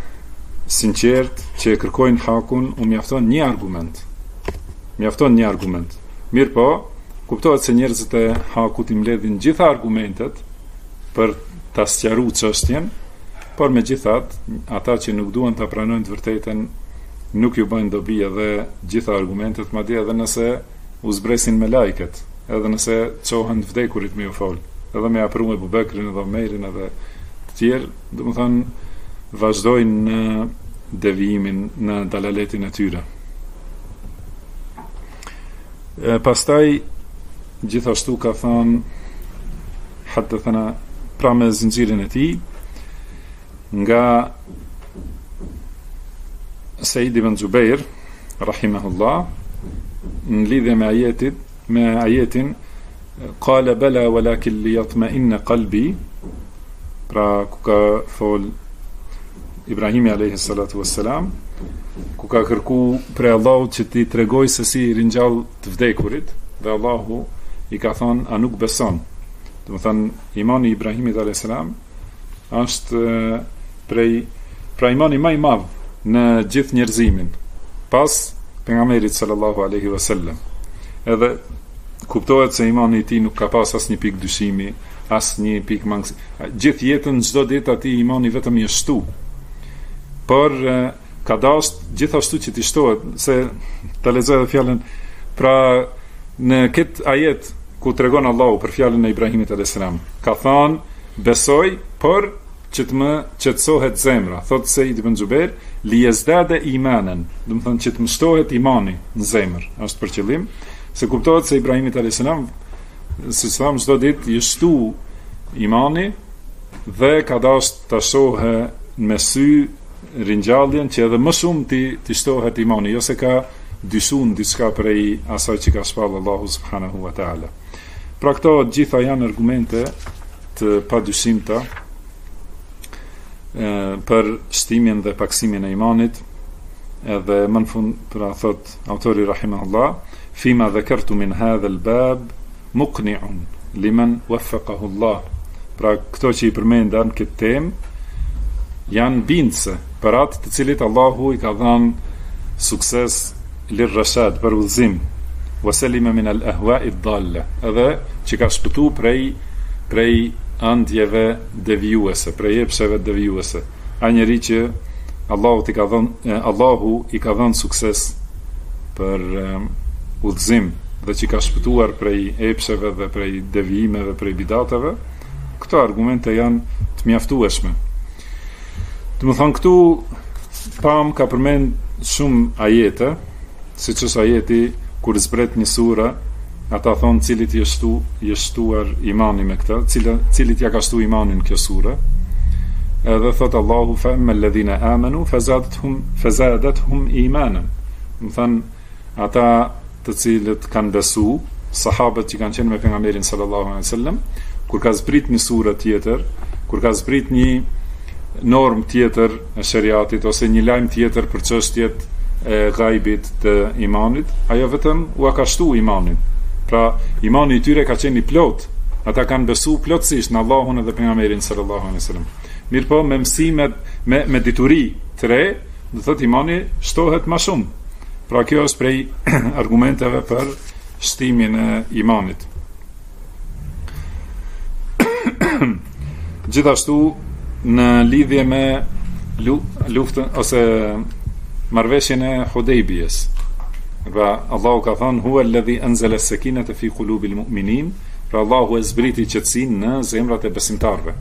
sinqert që kërkojnë hakun, u mjafton një argument. Mirë po, kuptohet se njerëzit e hakut i mbledhin gjitha argumentet për ta sqaruar çështjen, por megjithatë, ata që nuk duan ta pranojnë të vërtetën, nuk ju bëjnë dobi edhe gjitha argumentet, madje edhe nëse u zbresin me lajket, edhe nëse çohen të vdekurit me u fol, edhe me aprume Abu Bekrin edhe Omerin edhe të tjerë, do të thonë vazhdojnë në devijimin, në dalaletin e tyre. Pastaj gjithashtu ka thënë haddathana, pra me zinxhirin e tij, nga Said ibn Jubair rahimahullah, në lidhje me ajetin qala bala walakin liyatma'inna qalbi, pra ku ka fol Ibrahimi alayhi salatu wassalam, ku ka kërku prej Allahut që t'i tregoj se si ringjall të vdekurit, dhe Allahu i ka thonë a nuk beson. Do të thonë imani i Ibrahimit alayhi salam është pra imani më i madh në gjithë njerëzimin pas pejgamberit sallallahu alaihi wasallam. Edhe kuptohet se imani i tij nuk ka pas asnjë pikë dyshimi, asnjë pikë mangësi. Gjithë jetën, çdo ditë atij imani vetëm i shtu. Por ka dashur gjithashtu që t'i shtohet, se ta lexoj edhe fjalën, pra në këtë ajet ku tregon Allahu për fjalën e Ibrahimit alayhis salam, ka thënë besoj, por që të më qetësohet zemra. Thot Sejid ibn Xubair, li yazdada imanan, do të thonë që të më shtohet imani në zemër. Është për qëllim se kuptohet se Ibrahimit alayhis salam, siç tham, çdo ditë i shtu imani dhe ka dashur ta shohë me sy ringjalljen që edhe më shumë ti shtohet imani, jo se ka dyshun diçka prej asaj që ka shpall Allahu subhanahu wa taala. Pra këto gjitha janë argumente të padyshimta për shtimin dhe paksimin e imanit. Edhe më në fund, pra thot autori rahimahullah, fima dhakartu min hadha al-bab muqni'un liman waffaqahu Allah. Pra këto që i përmenda në këtë temë janë bindse për atë të cilit Allahu i ka dhënë sukses lirrashad, për udhëzim, wasalima min al-ahwa'i ad-dalla, edhe që ka shpëtu prej andjeve devijuese, prej epsheve devijuese. Ai njeri që Allahu i ka dhënë sukses për udhëzim dhe që ka shpëtuar prej epsheve dhe prej devijimeve, prej bidatave, këto argumente janë të mjaftueshme. Të më thonë, këtu pam ka përmend shumë ajete, siç është ajeti kur zbret një sura, ata thonë cilit i shtuar imani me këtë, cilit ja ka shtu imanin kjo sura. Edhe thot Allahu, fa amma alladhina amanu fazadathum imanan. Më thënë, ata të cilët kanë besu, sahabët që kanë qenë me pejgamberin sallallahu alaihi wasallam, kur ka zbrit një sura tjetër, kur ka zbrit një norm tjetër e shariatit ose një lajm tjetër për çështjet e ghaibit të imanit, ajo vetëm u ka shtu imanin. Pra imani i tyre ka qenë i plot, ata kanë besu plotësisht në Allahun edhe pejgamberin sallallahu alaihi wasallam. Mirë po, me mësimet, me dituri të re, do thot imani shtohet më shumë. Pra kjo është prej argumenteve për shtimin e imanit. Gjithashtu në lidhje me luftën ose marrëveshjen e Hudejbiyes, pra Allahu ka thënë huwa alladhi anzala as-sakinata fi qulubil mu'minin, pra Allahu e zbriti qetësinë në zemrat e besimtarëve.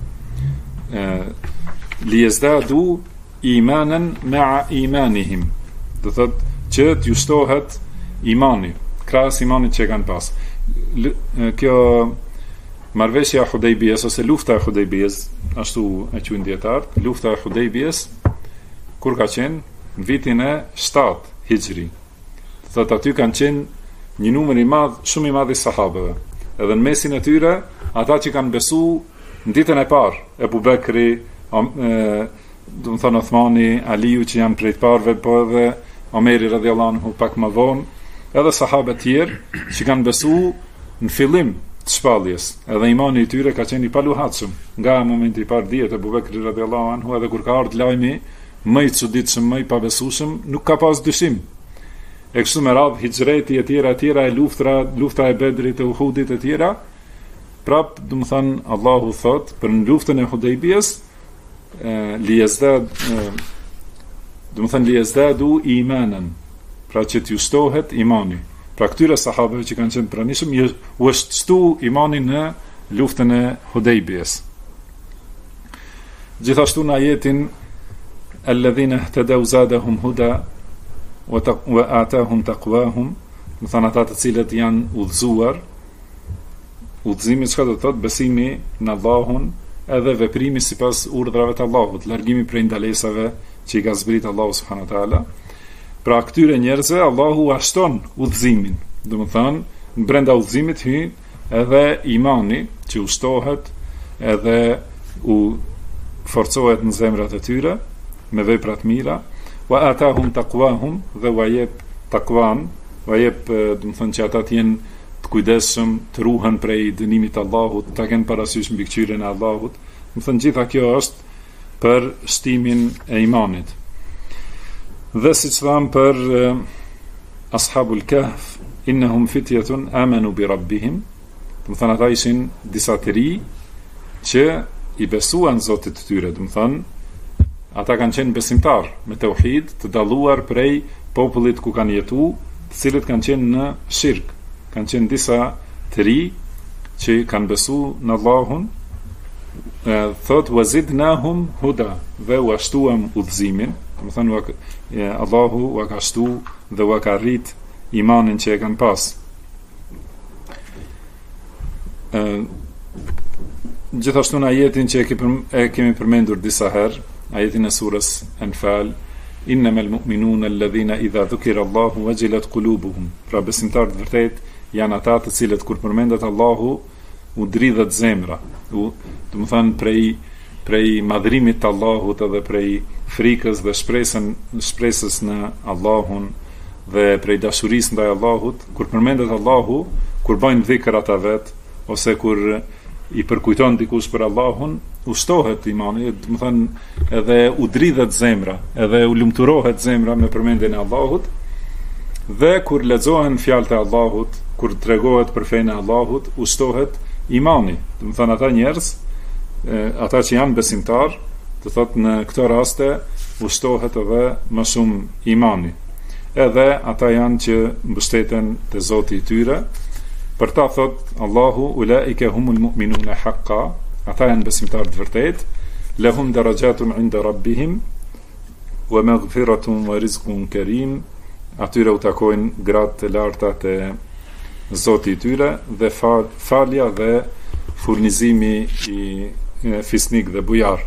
Li yazdadu imanan ma'a imanihim, do thotë që t'ju shtohet imani krahas imanit që kanë pas. Kjo marrëveshja e Hudejbiyes ose lufta e Hudejbiyes, ashtu e quajnë dietarët, lufta e Hudejbiyes kur ka qenë në vitin e 7 Hijri. Thotë aty kanë qenë një numër i madh, shumë i madh i sahabëve. Edhe në mesin e tyre ata që kanë besu në ditën e parë, Ebu Bekri, do të thonë Uthmani, Aliu që janë prej të parëve, po edhe Omeri radhiyallahu anhu pak më vonë, edhe sahabët tjerë që kanë besu në fillim të shpalljes, edhe imani i tyre ka qenë i paluhatshëm. Nga momenti i parë dihet Ebu Bekri radhiyallahu anhu, edhe kur ka ardhur lajmi më i çuditshëm, më i pabesueshëm, nuk ka pas dyshim. E kështu me radhë hijreti e tjera e luftra e Bedrit e Uhudit e tjera, prap, do të thënë, Allahu thot për në luftën e Hudejbiyes, do të thënë li yazdadu imanan, pra që t'ju shtohet imani. Pra këtyre sahabëve që kanë qenë pranishëm, u është shtu imani në luftën e Hudejbiyes. Gjithashtu në ajetin alladhina ihtadaw zadahum huda wa atahum taqwahum, do të thënë ata të cilët janë udhëzuar. Udhëzimi çka do të thotë? Besimi në Allahun edhe veprimi sipas urdhrave të Allahut, largimi prej ndalesave që i ka zbrit Allahu subhanahu wa taala. Pra këtyre njerëzve Allahu ashton udhëzimin. Do të thonë, brenda udhëzimit hyn edhe imani që u shtohet edhe u forcohet në zemrat e tyre me vepra të mira, wa atahum taqwahum, dhe u jep takwan, u jep, do të thonë që ata të jenë të kujdesshëm, të ruhen prej dënimit të Allahut, ta kenë parasysh mbikëqyrjen e Allahut. Do të thonë gjitha kjo është për shtimin e imanit. Dhe siç tham për ashabul kahf, innahum fityatun amanu bi rabbihim, do të thonë ata ishin disa të ri që i besuan Zotit të tyre, do të thonë ata kanë qenë besimtar me tauhid, të dalluar prej popullit ku kanë jetu, të cilët kanë qenë në shirk. Kanë qenë disa të ri që kanë besu në Allahun thot wazidnahum huda, dhe u ashtuam udhëzimin, do të thënë Allahu u ka shtu dhe u ka rrit imanin që e kanë pas. Gjithashtu në ajetin që e kemi përmendur disa herë, ajetin e surës Anfal, innamal mu'minuna alladhina idha dhukira Allahu wajilat qulubuhum. Pra besimtarët vërtet janë ata të cilët kur përmendet Allahu u dridhet zemra, do të thënë prej madhrimit të Allahut edhe prej frikës dhe shpresës në Allahun dhe prej dashurisë ndaj Allahut, kur përmendet Allahu, kur bajnë dhikr ata vet, ose kur i përkujton dikush për Allahun, u shtohet imani, do të thënë edhe u dridhet zemra, edhe u lumturohet zemra me përmendjen e Allahut, dhe kur lexohen fjalët e Allahut, kur tregohet për fenë e Allahut, u shtohet imani. Do të thënë ata njerëz, ata që janë besimtar, do thotë në këto raste u shtohet edhe më shumë imani. Edhe ata janë që mbështeten te Zoti i tyre. Për ta thot Allahu, ulaike humul mu'minuna haqqa, ata janë besimtarë të vërtet, lahum darajatun inda rabbihim, wa maghfiratun wa rizqun karim, atyre u takojnë gratë të larta të Zoti i tyre, dhe falja dhe furnizimi i fisnik dhe bujar.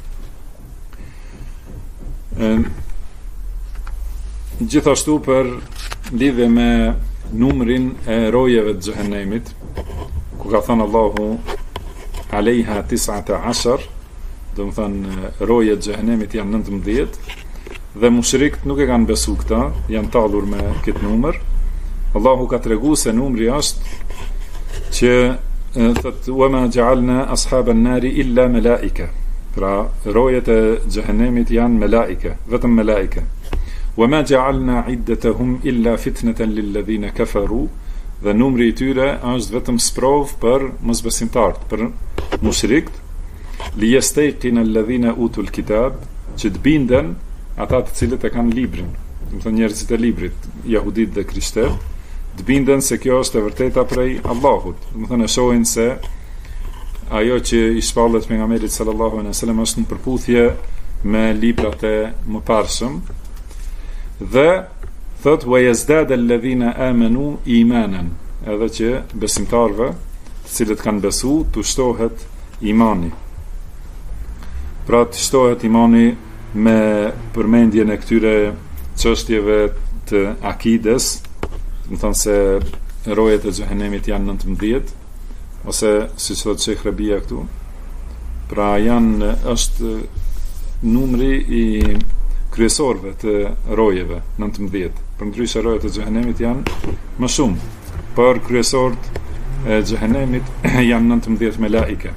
Gjithashtu për lidhje me numrin e rojeve të xhehenemit, ku ka thënë Allahu alejha 19, do të thënë rojet e xhehenemit janë 19, dhe mushrikët nuk e kanë besu këta, janë tallur me këtë numër. Allahu ka treguar se numri është që thot wa ma ja'alna ashaban nari illa malaika. Pra rojet e xhehenemit janë malaika, vetëm malaika. وَمَا جَعَلْنَا عِدَّتَهُمْ إِلَّا فِتْنَةً لِلَّذِينَ كَفَرُوا, dhe numri I tyre është vetëm sprov për mosbesimtarët, për mushrikët, لِيَسْتَيْقِنَ الَّذِينَ أُوتُوا الْكِتَابَ, që të binden ata të cilët e kanë librin, do të thënë njerëzit e librit, jahudit dhe krishterët, të binden se kjo është e vërteta prej Allahut, do të thënë e shohin se ajo që I shpallet pejgamberit sallallahu alaihi wasallam është në përputhje me librat e mëparshëm. Dhe thot wa yazdad alladhina amanu imanan, edhe që besimtarve të cilët kanë besu të shtohet imani. Pra të shtohet imani me përmendjen e këtyre çështjeve të akides, do të thonë se rojet e xhehenemit janë 19, ose siç thotë Sheikh Rabia këtu, pra është numri I kryesorëve të rojeve 19, përndryshe rojet e xhehenemit janë më shumë, por kryesorët e xhehenemit janë 19 melaike.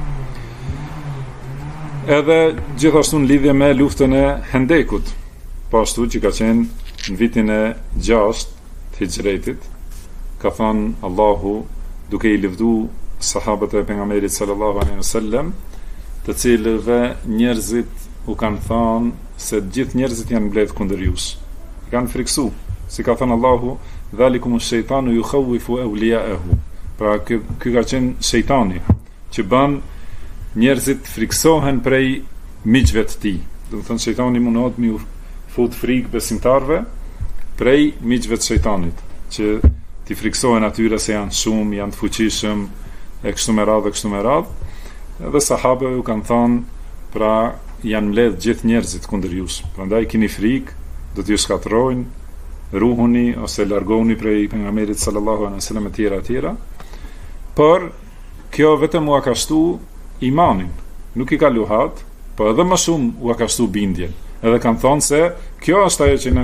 Edhe gjithashtu në lidhje me luftën e Hendekut, pashtu që ka qenë në vitin e 6 të Hijretit, ka thënë Allahu duke I lëvdu sahabët e pejgamberit sallallahu alaihi wasallam, të cilëve njerëzit u kanë thënë se gjithë njerëzit janë mbledh kundër jush. Kanë friksu, si ka thënë Allahu, dhalikum ash-shaytanu yukhawifu awliya'ahu. Pra ky ka qenë shejtani që bën njerëzit friksohen prej miqve të tij. Do të thënë shejtani mundohet me u fut frikë besimtarve prej miqve të shejtanit, që ti friksohen atyre se janë shumë, janë të fuqishëm, e kështu me radhë. Dhe sahabëve u kanë thënë, pra janë mbledh gjithë njerëzit kundër jush. Prandaj keni frikë, do t'ju shkatërrojnë, ruhuni ose largoni prej pejgamberit sallallahu alaihi wasallam e tjera. Por kjo vetëm u ka shtu imanin, nuk I ka luhat, por edhe më shumë u ka shtu bindjen. Edhe kanë thonë se kjo është ajo që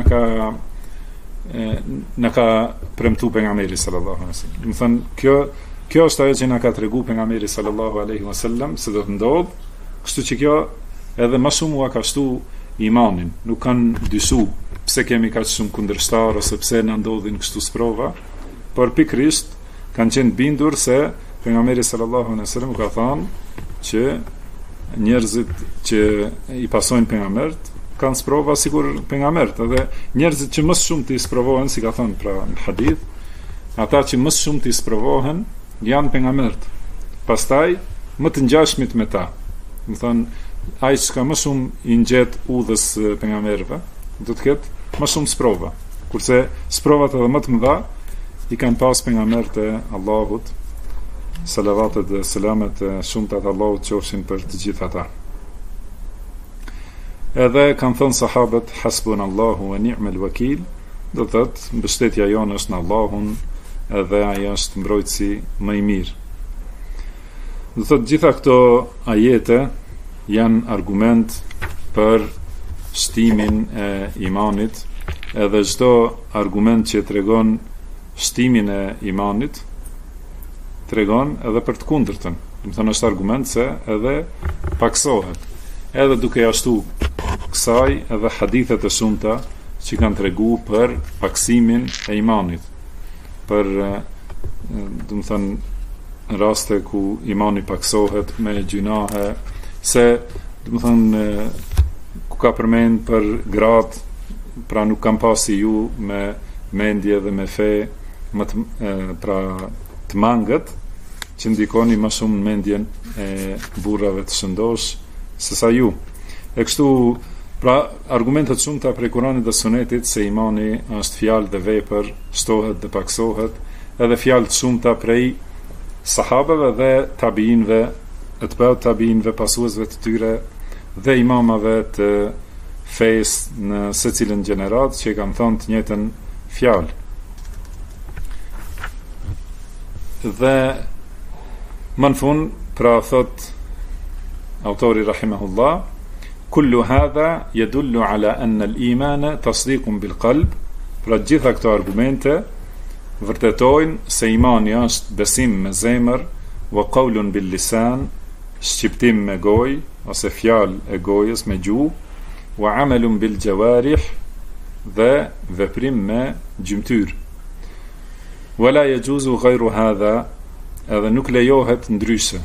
na ka premtuar pejgamberi sallallahu alaihi wasallam. Do të thënë kjo është ajo që na ka treguar pejgamberi sallallahu alaihi wasallam se do të ndodh, kështu që kjo edhe më shumë u ka shtu imanin, nuk kanë dyshu pse kemi kaq shumë kundërshtar ose pse na ndodhin kështu sprova, por pikërisht kanë qenë bindur se pejgamberi sallallahu alaihi wasallam ka thënë që njerëzit që I pasojnë pejgambert kanë sprova sikur pejgambert, edhe njerëzit që më shumë të sprovohen, si ka thënë pra në hadith, ata që më shumë të sprovohen janë pejgambert. Pastaj më të ngjashmit me ta. Do të thonë, ai që ka më shumë i ngjet udhës pejgamberëve, do të ketë më shumë sprova. Kurse sprovat edhe më të mëdha i kanë pas pejgamberët e Allahut, salavatet dhe selamet e shumta të Allahut qofshin për të gjithë ata. Edhe kanë thënë sahabët hasbunallahu wa ni'mal wakil, do të thotë mbështetja jonë është në Allahun, edhe ai është mbrojtësi më i mirë. Do të thotë gjitha këto ajete janë argument për shtimin e imanit, edhe çdo argument që tregon shtimin e imanit tregon edhe për të kundërtën. Do të thonë është argument se edhe paksohet. Edhe duke jashtu kësaj edhe hadithet e shumta që kanë tregu për paksimin e imanit, për do të thonë raste ku imani paksohet me gjunahe, se do të thonë ku ka përmend për gratë, pra nuk kam pasi ju me mendje dhe me fe pra të mangët që ndikoni më shumë në mendjen e burrave të shëndosh sesa ju. E kështu, pra argumentet shumta prej Kuranit dhe Sunetit se imani është fjalë dhe vepër, shtohet dhe paksohet, edhe fjalë të shumta prej sahabeve dhe tabiinëve, etba'ut tabiinëve, pasuesve të tyre dhe imamave të fesë në secilën gjenerat që kanë thënë të njëjtën fjalë. Dhe më në fund, pra thot autori rahimahullah, kullu hadha yadullu ala anna al-imana tasdiqun bil qalb, pra gjitha këto argumente vërtetojnë se imani është besim me zemër, wa qawlun bil lisan, shqiptim me gojë ose fjalë e gojës me gjuhë, wa amalun bil jawarih, dhe veprim me gjymtyr. Wala yajuzu ghayru hadha, edhe nuk lejohet ndryshe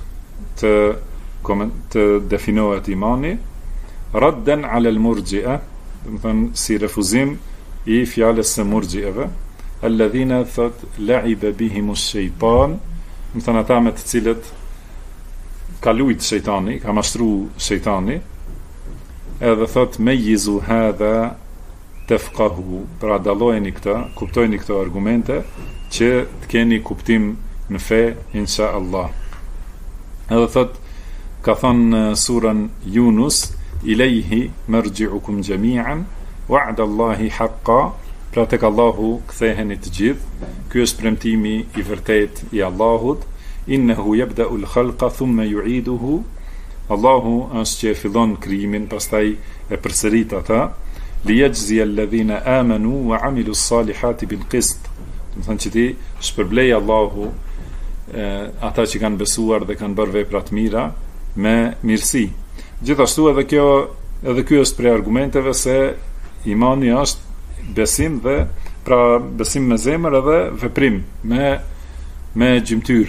të definohet imani, raddan ala al-murji'a, do të thonë si refuzim i fjalës së murji'eve, alladhina thot la'iba bihimu shejtan, do të thonë ata me të cilët ka lujt shejtani, ka mashtru shejtani, edhe thot mejjizu hadha tefqahu, pra dallojeni këta, kuptojni këto argumente që të keni kuptim në fe, insha Allah. Edhe thot, ka thonë surën Yunus, ilejhi mërgjiukum gjemian, wa'da Allahi haqqa, pra tek Allahu ktheheni të gjithë, ky është premtimi i vërtet i Allahut, innehu yabda'u al-khalqa thumma yu'iduhu, Allahu është që e fillon krijimin, pastaj e përsërit ata, liyajzi alladhina amanu wa amilu s-salihati bil qist, do të thonë që ti shpërblej Allahu ata që kanë besuar dhe kanë bërë vepra të mira me mirësi. Gjithashtu edhe ky është prej argumenteve se imani është besim dhe pra besim me zemër edhe veprim me gjymtyr.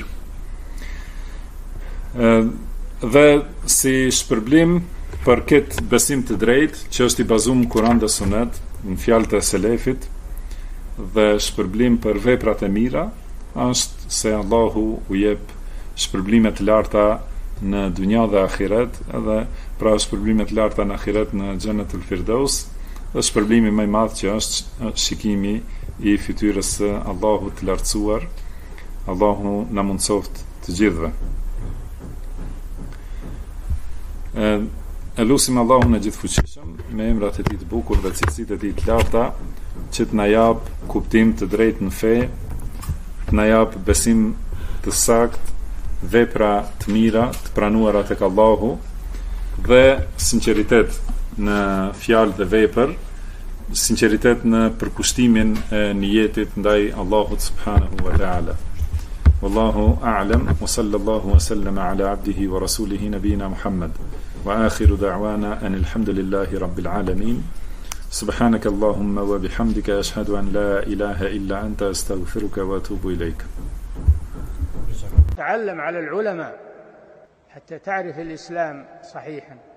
Dhe si shpërblim për këtë besim të drejtë që është i bazuar në Kur'an dhe Sunet, në fjalët e selefit, dhe shpërblim për veprat e mira është se Allahu u jep shpërblime të larta në dunja dhe ahiret, edhe pra shpërblime të larta në ahiret në Xhenetul Firdaus, dhe shpërblimi më i madh që është shikimi i fytyrës së Allahut të lartësuar. Allahu na mundsoft të gjithëve. E lusim Allahun e gjithfuqishëm me emrat e tij të bukur dhe cilësitë e tij të larta që të na jap kuptim të drejtë në fe, të na jap besim të saktë, vepra të mira, të pranuara tek Allahu dhe sinqeritet në fjalë dhe vepër, sinqeritet në përkushtimin e niyetit ndaj Allahut subhanahu wa ta'ala. Wallahu a'lam, wa sallallahu wa sallama ala abdihi wa rasulihi nabina Muhammad. وآخر دعوانا أن الحمد لله رب العالمين سبحانك اللهم وبحمدك أشهد أن لا إله إلا أنت أستغفرك وأتوب إليك. تعلم على العلماء حتى تعرف الإسلام صحيحا.